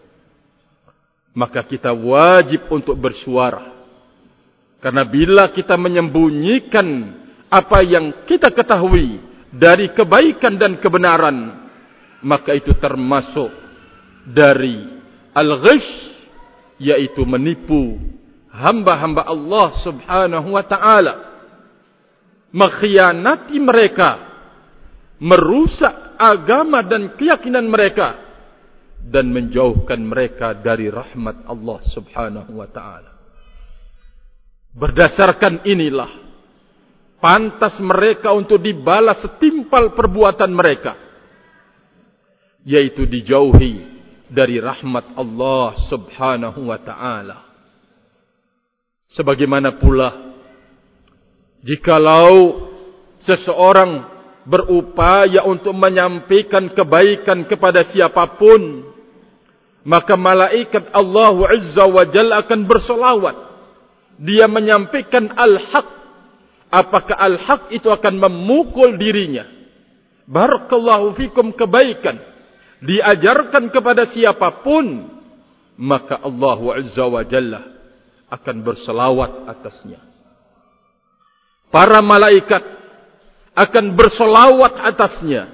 Maka kita wajib untuk bersuara. Karena bila kita menyembunyikan apa yang kita ketahui dari kebaikan dan kebenaran, maka itu termasuk dari al-ghish, yaitu menipu hamba-hamba Allah Subhanahu wa ta'ala, mengkhianati mereka, merusak agama dan keyakinan mereka, dan menjauhkan mereka dari rahmat Allah Subhanahu wa ta'ala. Berdasarkan inilah pantas mereka untuk dibalas setimpal perbuatan mereka, yaitu dijauhi dari rahmat Allah Subhanahu wa ta'ala. Sebagaimana pula jikalau seseorang berupaya untuk menyampaikan kebaikan kepada siapapun, maka malaikat Allah Azza wa Jalla akan bersolawat. Dia menyampaikan al-haq. Apakah al-haq itu akan memukul dirinya? Barakallahu fikum, kebaikan diajarkan kepada siapapun, maka Allah Azza wa Jalla akan bersolawat atasnya. Para malaikat akan bersolawat atasnya,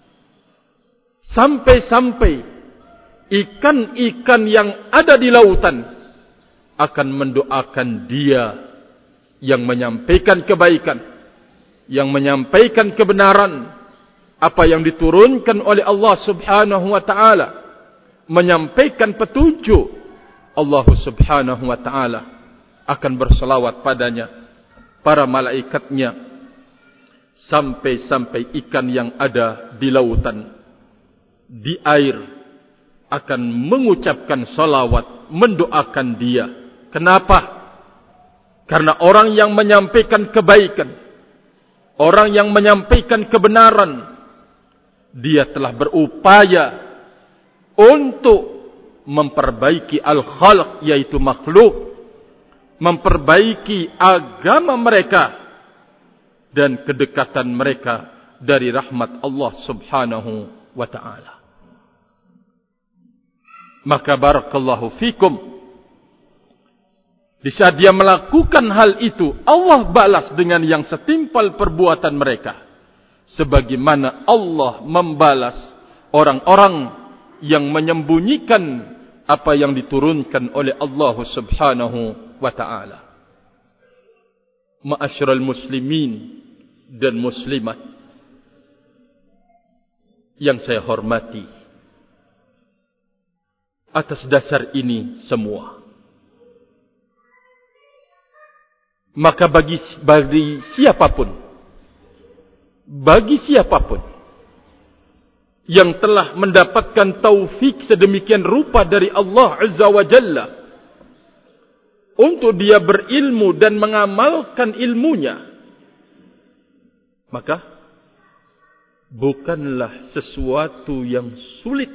sampai-sampai ikan-ikan yang ada di lautan akan mendoakan dia yang menyampaikan kebaikan, yang menyampaikan kebenaran, apa yang diturunkan oleh Allah Subhanahu wa ta'ala, menyampaikan petunjuk. Allah Subhanahu wa ta'ala akan bersolawat padanya, para malaikatnya, sampai-sampai ikan yang ada di lautan, di air, akan mengucapkan salawat, mendoakan dia. Kenapa? Karena orang yang menyampaikan kebaikan, orang yang menyampaikan kebenaran, dia telah berupaya untuk memperbaiki al-khalq, yaitu makhluk, memperbaiki agama mereka dan kedekatan mereka dari rahmat Allah subhanahu wa ta'ala. Maka barakallahu fikum, di saat dia melakukan hal itu, Allah balas dengan yang setimpal perbuatan mereka. Sebagaimana Allah membalas orang-orang yang menyembunyikan apa yang diturunkan oleh Allah subhanahu wa ta'ala. Ma'asyiral muslimin dan muslimat yang saya hormati, atas dasar ini semua, maka bagi siapapun yang telah mendapatkan taufik sedemikian rupa dari Allah Azza wa Jalla untuk dia berilmu dan mengamalkan ilmunya, maka bukanlah sesuatu yang sulit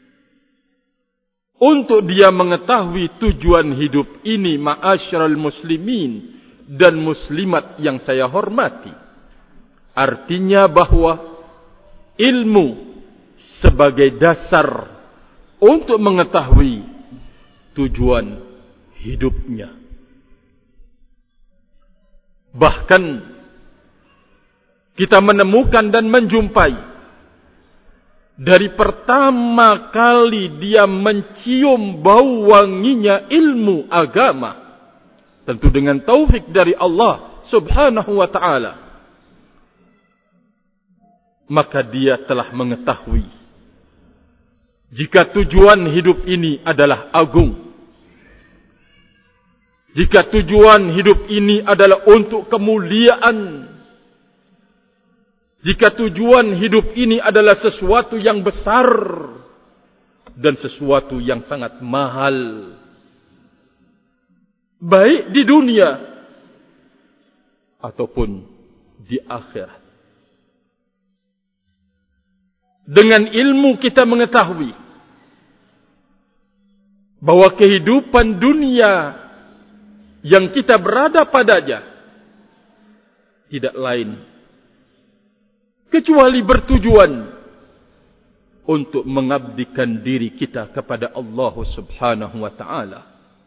untuk dia mengetahui tujuan hidup ini, ma'asyiral muslimin dan muslimat yang saya hormati. Artinya bahwa ilmu sebagai dasar untuk mengetahui tujuan hidupnya. Bahkan kita menemukan dan menjumpai dari pertama kali dia mencium bau wanginya ilmu agama, tentu dengan taufik dari Allah subhanahu wa ta'ala, maka dia telah mengetahui jika tujuan hidup ini adalah agung, jika tujuan hidup ini adalah untuk kemuliaan, jika tujuan hidup ini adalah sesuatu yang besar dan sesuatu yang sangat mahal, baik di dunia ataupun di akhirat. Dengan ilmu kita mengetahui bahwa kehidupan dunia yang kita berada padanya tidak lain kecuali bertujuan untuk mengabdikan diri kita kepada Allah subhanahu wa ta'ala,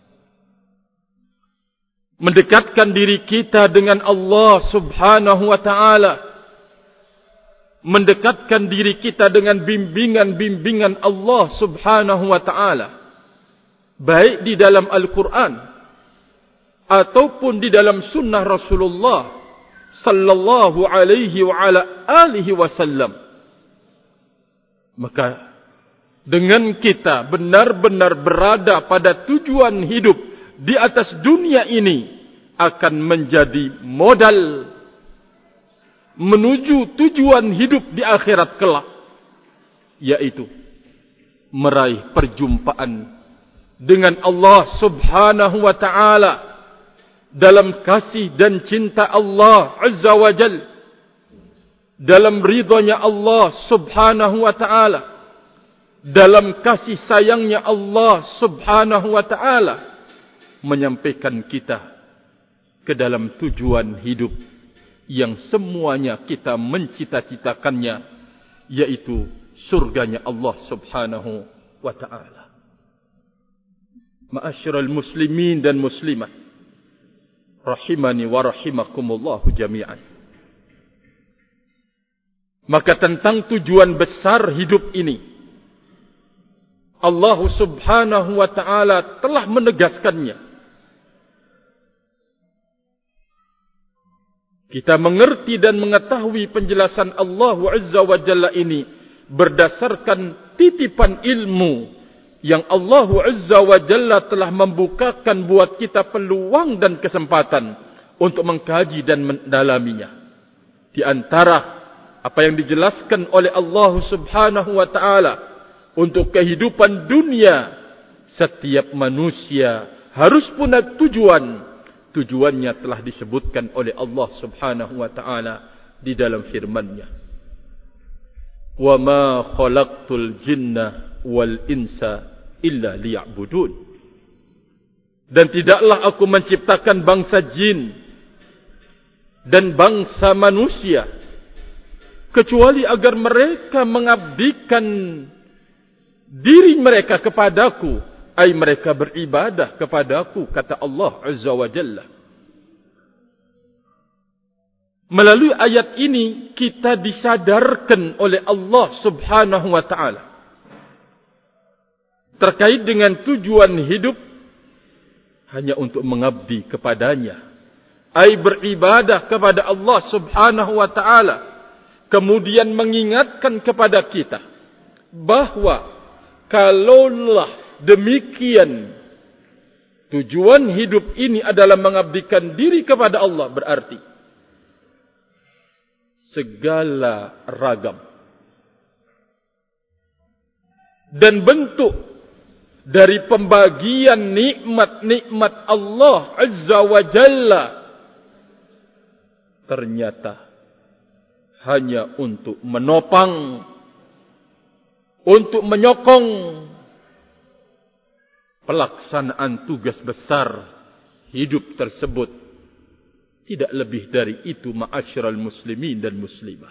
mendekatkan diri kita dengan Allah subhanahu wa ta'ala, mendekatkan diri kita dengan bimbingan-bimbingan Allah subhanahu wa ta'ala, baik di dalam Al-Quran ataupun di dalam sunnah Rasulullah sallallahu alaihi wa ala alihi wasallam. Maka dengan kita benar-benar berada pada tujuan hidup di atas dunia ini akan menjadi modal menuju tujuan hidup di akhirat kelak, yaitu meraih perjumpaan dengan Allah subhanahu wa ta'ala dalam kasih dan cinta Allah Azza wa Jal, dalam ridhanya Allah subhanahu wa ta'ala, dalam kasih sayangnya Allah subhanahu wa ta'ala, menyampaikan kita ke dalam tujuan hidup yang semuanya kita mencita-citakannya, yaitu surganya Allah subhanahu wa ta'ala. Ma'asyiral muslimin dan muslimat, rahimani wa rahimakumullahu jami'an. Maka tentang tujuan besar hidup ini, Allah subhanahu wa ta'ala telah menegaskannya. Kita mengerti dan mengetahui penjelasan Allah Azza wa Jalla ini berdasarkan titipan ilmu yang Allah Azza wa Jalla telah membukakan buat kita peluang dan kesempatan untuk mengkaji dan mendalaminya. Di antara apa yang dijelaskan oleh Allah subhanahu wa ta'ala untuk kehidupan dunia, setiap manusia harus punya tujuan. Tujuannya telah disebutkan oleh Allah subhanahu wa ta'ala di dalam firman-Nya. Wa ma khalaqtul jinna wal insa illa liya'budun. Dan tidaklah aku menciptakan bangsa jin dan bangsa manusia kecuali agar mereka mengabdikan diri mereka kepadaku, ay mereka beribadah kepadaku, kata Allah Azza wa Jalla. Melalui ayat ini kita disadarkan oleh Allah Subhanahu wa taala terkait dengan tujuan hidup hanya untuk mengabdi kepadanya, ay beribadah kepada Allah Subhanahu wa taala. Kemudian mengingatkan kepada kita bahwa kalaulah demikian tujuan hidup ini adalah mengabdikan diri kepada Allah, berarti segala ragam dan bentuk dari pembagian nikmat-nikmat Allah Azza wa Jalla ternyata hanya untuk menopang, untuk menyokong pelaksanaan tugas besar hidup tersebut. Tidak lebih dari itu, ma'asyiral muslimin dan muslimah.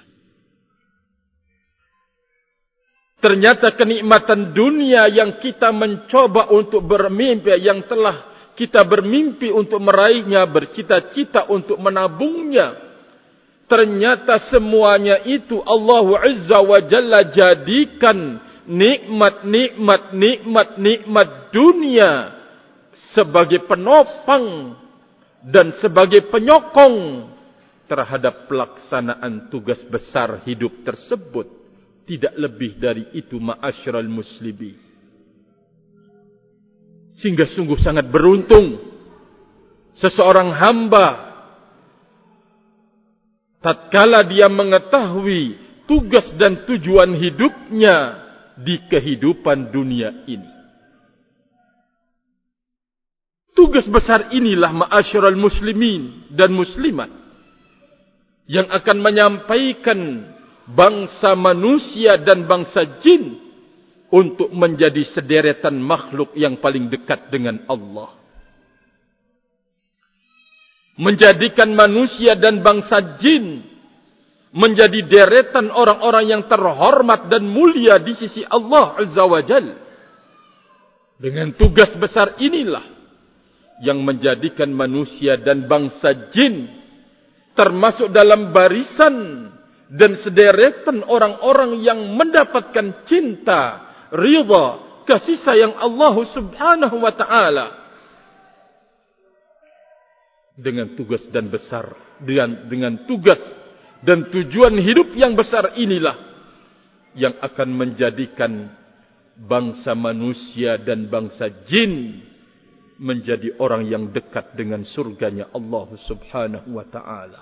Ternyata kenikmatan dunia yang kita mencoba untuk bermimpi, yang telah kita bermimpi untuk meraihnya, bercita-cita untuk menabungnya, ternyata semuanya itu Allah Azza wa Jalla jadikan nikmat dunia sebagai penopang dan sebagai penyokong terhadap pelaksanaan tugas besar hidup tersebut. Tidak lebih dari itu, ma'asyiral muslimin. Sehingga sungguh sangat beruntung seseorang hamba tatkala dia mengetahui tugas dan tujuan hidupnya di kehidupan dunia ini. Tugas besar inilah, ma'asyiral muslimin dan muslimat, yang akan menyampaikan bangsa manusia dan bangsa jin untuk menjadi sederetan makhluk yang paling dekat dengan Allah. Menjadikan manusia dan bangsa jin menjadi deretan orang-orang yang terhormat dan mulia di sisi Allah Azza wa Jalla. Dengan tugas besar inilah yang menjadikan manusia dan bangsa jin termasuk dalam barisan dan sederetan orang-orang yang mendapatkan cinta, ridha, kasih sayang Allah Subhanahu wa taala. Dengan tugas dan besar, dengan tugas dan tujuan hidup yang besar inilah yang akan menjadikan bangsa manusia dan bangsa jin menjadi orang yang dekat dengan surganya Allah Subhanahu wa ta'ala.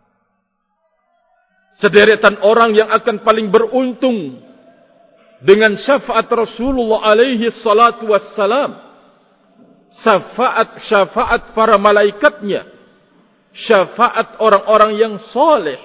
Sederetan orang yang akan paling beruntung dengan syafaat Rasulullah alaihi salatu wassalam, syafaat para malaikatnya, syafaat orang-orang yang soleh,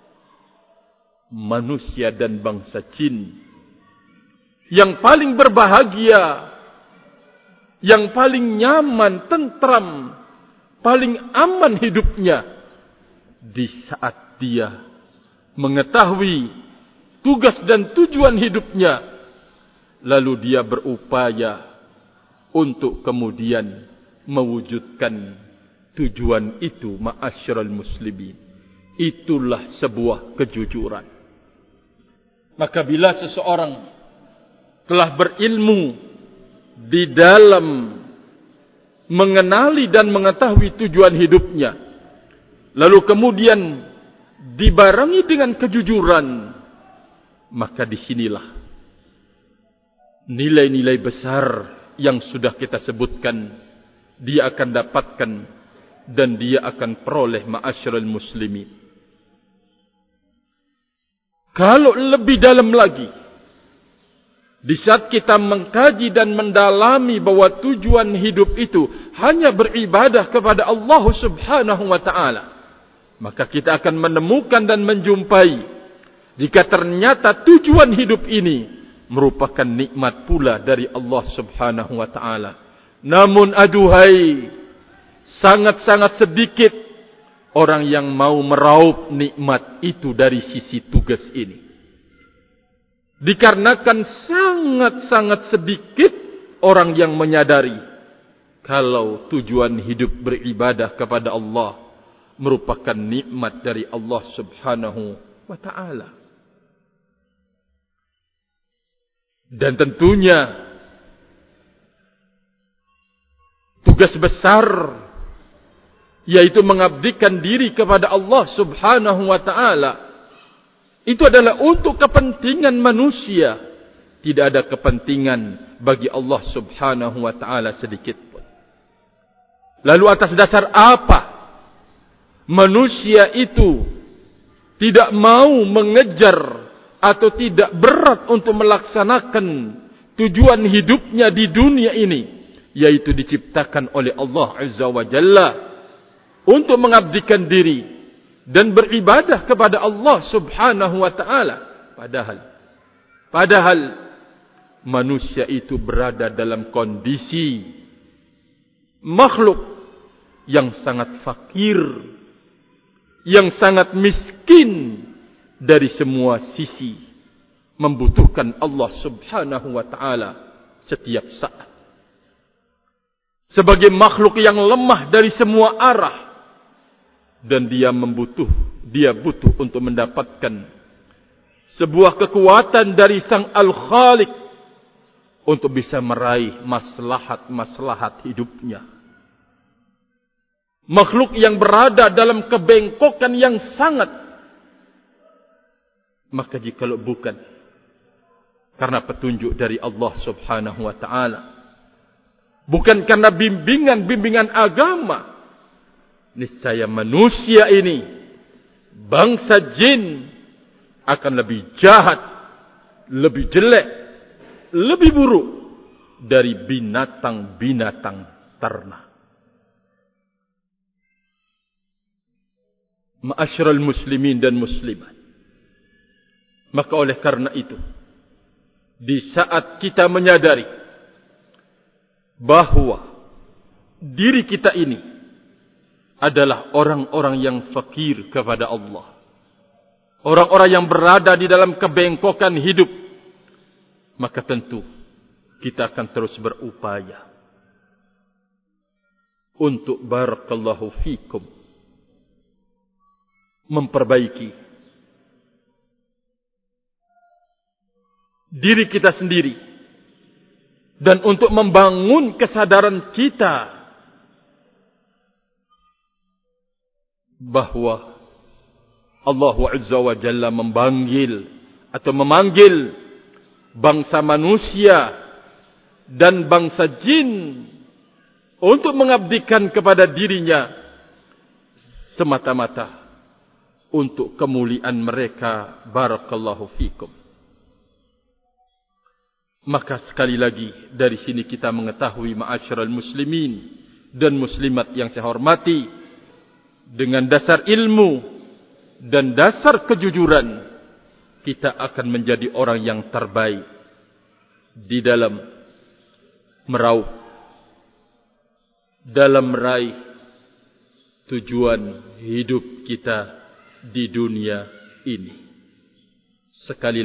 manusia dan bangsa jin yang paling berbahagia, yang paling nyaman, tentram, paling aman hidupnya di saat dia mengetahui tugas dan tujuan hidupnya, lalu dia berupaya untuk kemudian mewujudkan tujuan itu, ma'asyiral muslimin. Itulah sebuah kejujuran. Maka bila seseorang telah berilmu di dalam mengenali dan mengetahui tujuan hidupnya, lalu kemudian dibarengi dengan kejujuran, maka disinilah nilai-nilai besar yang sudah kita sebutkan dia akan dapatkan dan dia akan peroleh, ma'asyiral muslimin. Kalau lebih dalam lagi, di saat kita mengkaji dan mendalami bahwa tujuan hidup itu hanya beribadah kepada Allah Subhanahu wa ta'ala, maka kita akan menemukan dan menjumpai jika ternyata tujuan hidup ini merupakan nikmat pula dari Allah Subhanahu wa ta'ala. Namun aduhai, sangat-sangat sedikit orang yang mau meraup nikmat itu dari sisi tugas ini. Dikarenakan sangat-sangat sedikit orang yang menyadari kalau tujuan hidup beribadah kepada Allah merupakan nikmat dari Allah Subhanahu wa ta'ala. Dan tentunya tugas besar yaitu mengabdikan diri kepada Allah Subhanahu wa ta'ala itu adalah untuk kepentingan manusia. Tidak ada kepentingan bagi Allah Subhanahu wa ta'ala sedikit pun. Lalu atas dasar apa manusia itu tidak mau mengejar atau tidak berat untuk melaksanakan tujuan hidupnya di dunia ini, yaitu diciptakan oleh Allah Azza wa Jalla untuk mengabdikan diri dan beribadah kepada Allah Subhanahu wa ta'ala. Padahal manusia itu berada dalam kondisi makhluk yang sangat fakir, yang sangat miskin dari semua sisi, membutuhkan Allah Subhanahu wa ta'ala setiap saat. Sebagai makhluk yang lemah dari semua arah, dan dia butuh untuk mendapatkan sebuah kekuatan dari Sang Al-Khaliq untuk bisa meraih maslahat hidupnya. Makhluk yang berada dalam kebengkokan yang sangat. Maka jikalau bukan karena petunjuk dari Allah Subhanahu wa ta'ala, bukan karena bimbingan agama, niscaya manusia ini, bangsa jin, akan lebih jahat, lebih jelek, lebih buruk dari binatang-binatang ternak. Ma'asyiral muslimin dan muslimat, maka oleh karena itu, di saat kita menyadari bahwa diri kita ini adalah orang-orang yang fakir kepada Allah, orang-orang yang berada di dalam kebengkokan hidup, maka tentu kita akan terus berupaya untuk barakallahu fikum memperbaiki diri kita sendiri dan untuk membangun kesadaran kita bahwa Allah Azza wa Jalla memanggil bangsa manusia dan bangsa jin untuk mengabdikan kepada dirinya semata-mata untuk kemuliaan mereka. Barakallahu fikum. Maka sekali lagi dari sini kita mengetahui, ma'asyiral muslimin dan muslimat yang saya hormati, dengan dasar ilmu dan dasar kejujuran, kita akan menjadi orang yang terbaik di dalam meraup, dalam meraih tujuan hidup kita di dunia ini. Sekali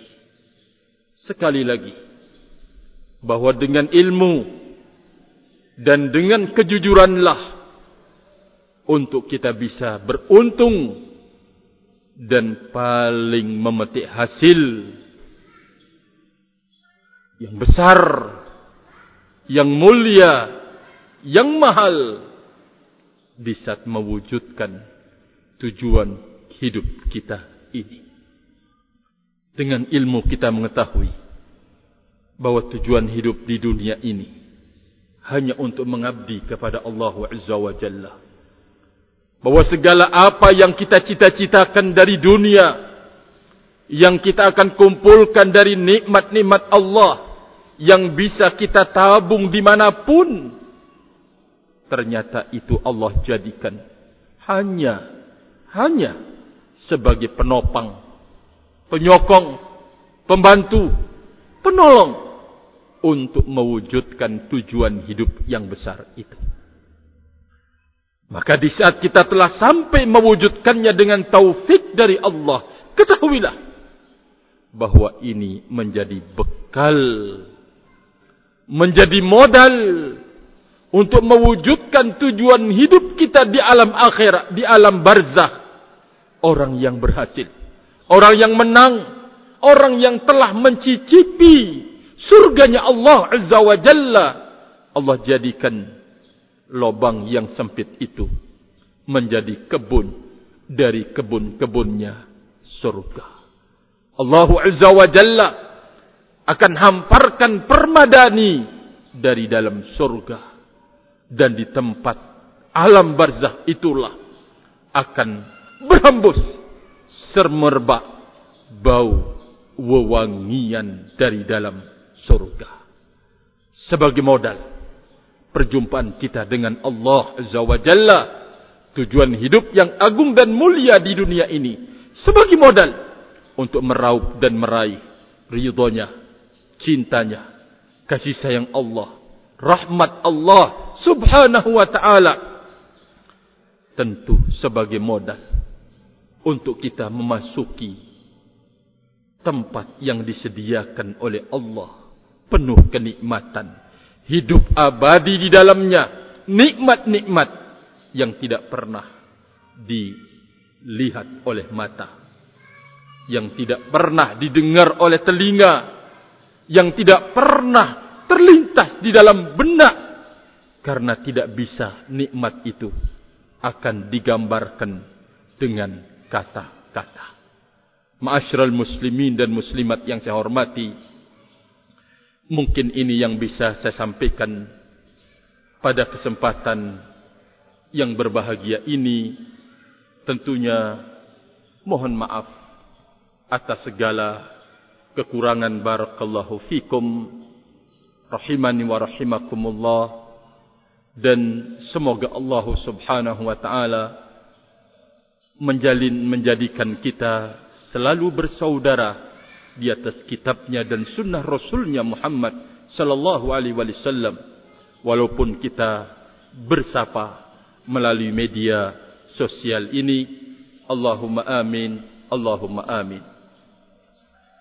lagi, bahwa dengan ilmu dan dengan kejujuranlah untuk kita bisa beruntung dan paling memetik hasil yang besar, yang mulia, yang mahal di saat mewujudkan tujuan hidup kita ini. Dengan ilmu kita mengetahui bahwa tujuan hidup di dunia ini hanya untuk mengabdi kepada Allah Azza wa Jalla. Bahwa segala apa yang kita cita-citakan dari dunia, yang kita akan kumpulkan dari nikmat-nikmat Allah, yang bisa kita tabung dimanapun, ternyata itu Allah jadikan hanya sebagai penopang, penyokong, pembantu, penolong untuk mewujudkan tujuan hidup yang besar itu. Maka di saat kita telah sampai mewujudkannya dengan taufik dari Allah, ketahuilah bahwa ini menjadi bekal, menjadi modal untuk mewujudkan tujuan hidup kita di alam akhirat, di alam barzakh. Orang yang berhasil, orang yang menang, orang yang telah mencicipi surganya Allah Azza wa Jalla, Allah jadikan lubang yang sempit itu menjadi kebun dari kebun-kebunnya surga. Allah Azza wa Jalla akan hamparkan permadani dari dalam surga, dan di tempat alam barzakh itulah akan berhembus semerbak bau wewangian dari dalam surga. Sebagai modal perjumpaan kita dengan Allah Azza wa Jalla, tujuan hidup yang agung dan mulia di dunia ini, sebagai modal untuk meraup dan meraih ridhonya, cintanya, kasih sayang Allah, rahmat Allah Subhanahu wa ta'ala. Tentu sebagai modal untuk kita memasuki tempat yang disediakan oleh Allah, penuh kenikmatan, hidup abadi di dalamnya, nikmat-nikmat yang tidak pernah dilihat oleh mata, yang tidak pernah didengar oleh telinga, yang tidak pernah terlintas di dalam benak, karena tidak bisa nikmat itu akan digambarkan dengan kata-kata. Ma'asyiral muslimin dan muslimat yang saya hormati, mungkin ini yang bisa saya sampaikan pada kesempatan yang berbahagia ini. Tentunya mohon maaf atas segala kekurangan. Barakallahu fikum, rahimani wa rahimakumullah. Dan semoga Allah Subhanahu wa ta'ala menjadikan kita selalu bersaudara di atas kitabnya dan sunnah Rasulnya Muhammad sallallahu alaihi wasallam, walaupun kita bersapa melalui media sosial ini. Allahumma amin, Allahumma amin.